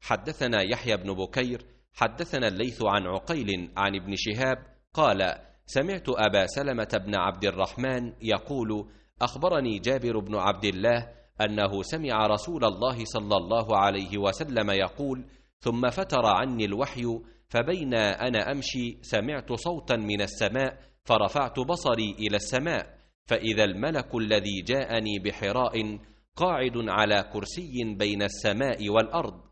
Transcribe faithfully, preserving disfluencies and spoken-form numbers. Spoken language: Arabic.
حدثنا يحيى بن بكير حدثنا الليث عن عقيل عن ابن شهاب قال: سمعت أبا سلمة بن عبد الرحمن يقول: أخبرني جابر بن عبد الله أنه سمع رسول الله صلى الله عليه وسلم يقول: ثم فتر عني الوحي، فبين أنا أمشي سمعت صوتا من السماء، فرفعت بصري إلى السماء، فإذا الملك الذي جاءني بحراء قاعد على كرسي بين السماء والأرض،